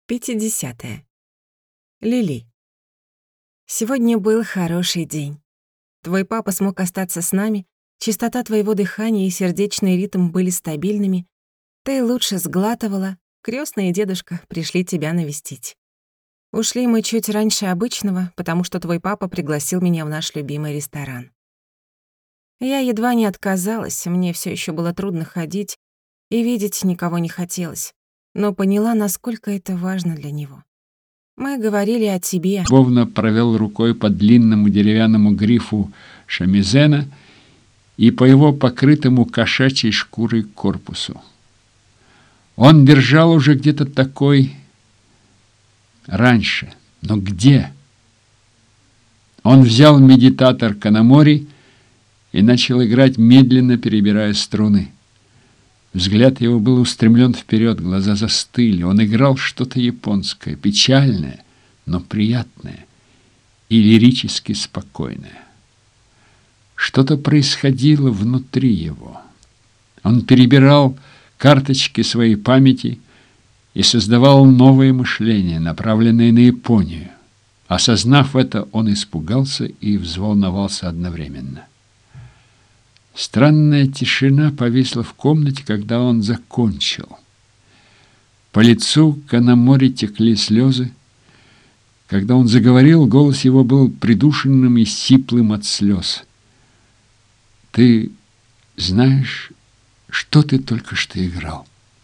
50. Лили. Сегодня был хороший день. Твой папа смог остаться с нами, частота твоего дыхания и сердечный ритм были стабильными, ты лучше сглатывала, крестный и дедушка пришли тебя навестить. Ушли мы чуть раньше обычного, потому что твой папа пригласил меня в наш любимый ресторан. Я едва не отказалась, мне все еще было трудно ходить, и видеть никого не хотелось, но поняла, насколько это важно для него. Мы говорили о тебе. Любовно провел рукой по длинному деревянному грифу шамизена и по его покрытому кошачьей шкурой корпусу. Он держал уже где-то такой раньше, но где? Он взял медитатор Канамори и начал играть, медленно перебирая струны. Взгляд его был устремлен вперед, глаза застыли. Он играл что-то японское, печальное, но приятное и лирически спокойное. Что-то происходило внутри его. Он перебирал карточки своей памяти и создавал новое мышление, направленное на Японию. Осознав это, он испугался и взволновался одновременно. Странная тишина повисла в комнате, когда он закончил. По лицу Канамори текли слезы. Когда он заговорил, голос его был придушенным и сиплым от слез. «Ты знаешь, что ты только что играл?»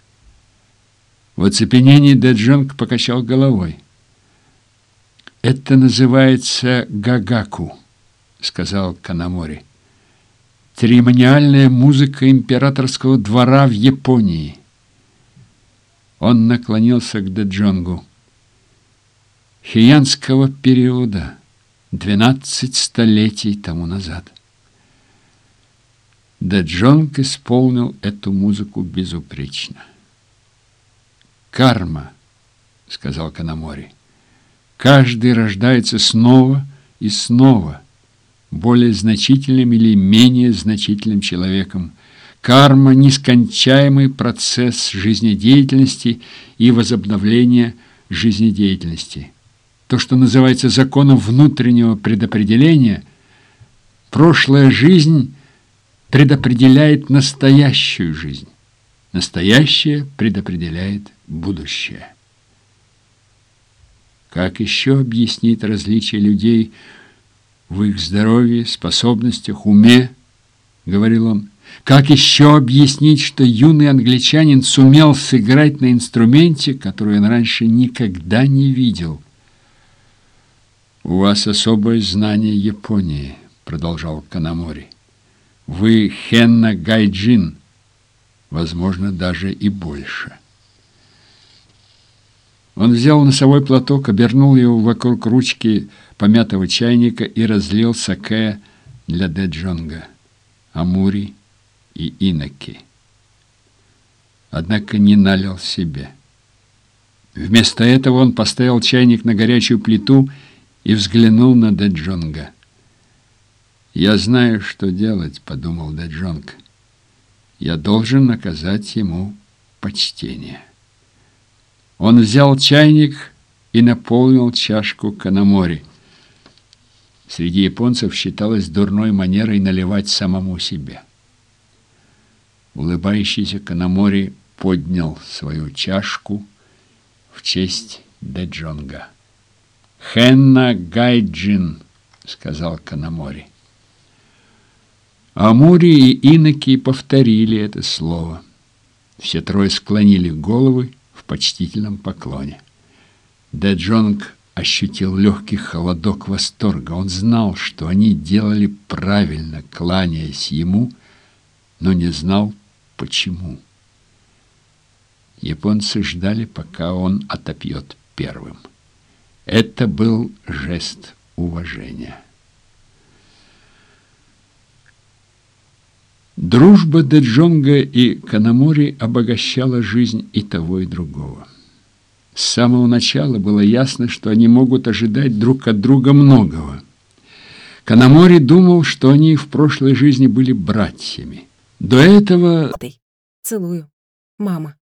В оцепенении Дэджонг покачал головой. «Это называется гагаку», — сказал Канамори. «Церемониальная музыка императорского двора в Японии». Он наклонился к Дэджонгу. «Хиянского периода, 12 столетий тому назад». Дэджонг исполнил эту музыку безупречно. «Карма», — сказал Канамори. «Каждый рождается снова и снова, более значительным или менее значительным человеком. Карма – нескончаемый процесс жизнедеятельности и возобновления жизнедеятельности. То, что называется законом внутреннего предопределения, прошлая жизнь предопределяет настоящую жизнь. Настоящее предопределяет будущее». Как еще объяснить различия людей в их здоровье, способностях, уме, — говорил он. Как еще объяснить, что юный англичанин сумел сыграть на инструменте, который он раньше никогда не видел? «У вас особое знание Японии», — продолжал Канамори. «Вы Хенна Гайджин, возможно, даже и больше». Он взял носовой платок, обернул его вокруг ручки помятого чайника и разлил сакэ для Дэджонга, Амури и Иноки. Однако не налил себе. Вместо этого он поставил чайник на горячую плиту и взглянул на Дэджонга. «Я знаю, что делать», — подумал Дэджонг. «Я должен оказать ему почтение». Он взял чайник и наполнил чашку Канамори. Среди японцев считалось дурной манерой наливать самому себе. Улыбающийся Канамори поднял свою чашку в честь Дэджонга. «Хенна Гайджин», — сказал Канамори. Амури и Иноки повторили это слово. Все трое склонили головы в почтительном поклоне. Дэджонг ощутил легкий холодок восторга. Он знал, что они делали правильно, кланяясь ему, но не знал, почему. Японцы ждали, пока он отопьет первым. Это был жест уважения. Дружба Дэджонга и Канамори обогащала жизнь и того, и другого. С самого начала было ясно, что они могут ожидать друг от друга многого. Канамори думал, что они в прошлой жизни были братьями. До этого... Целую. Мама.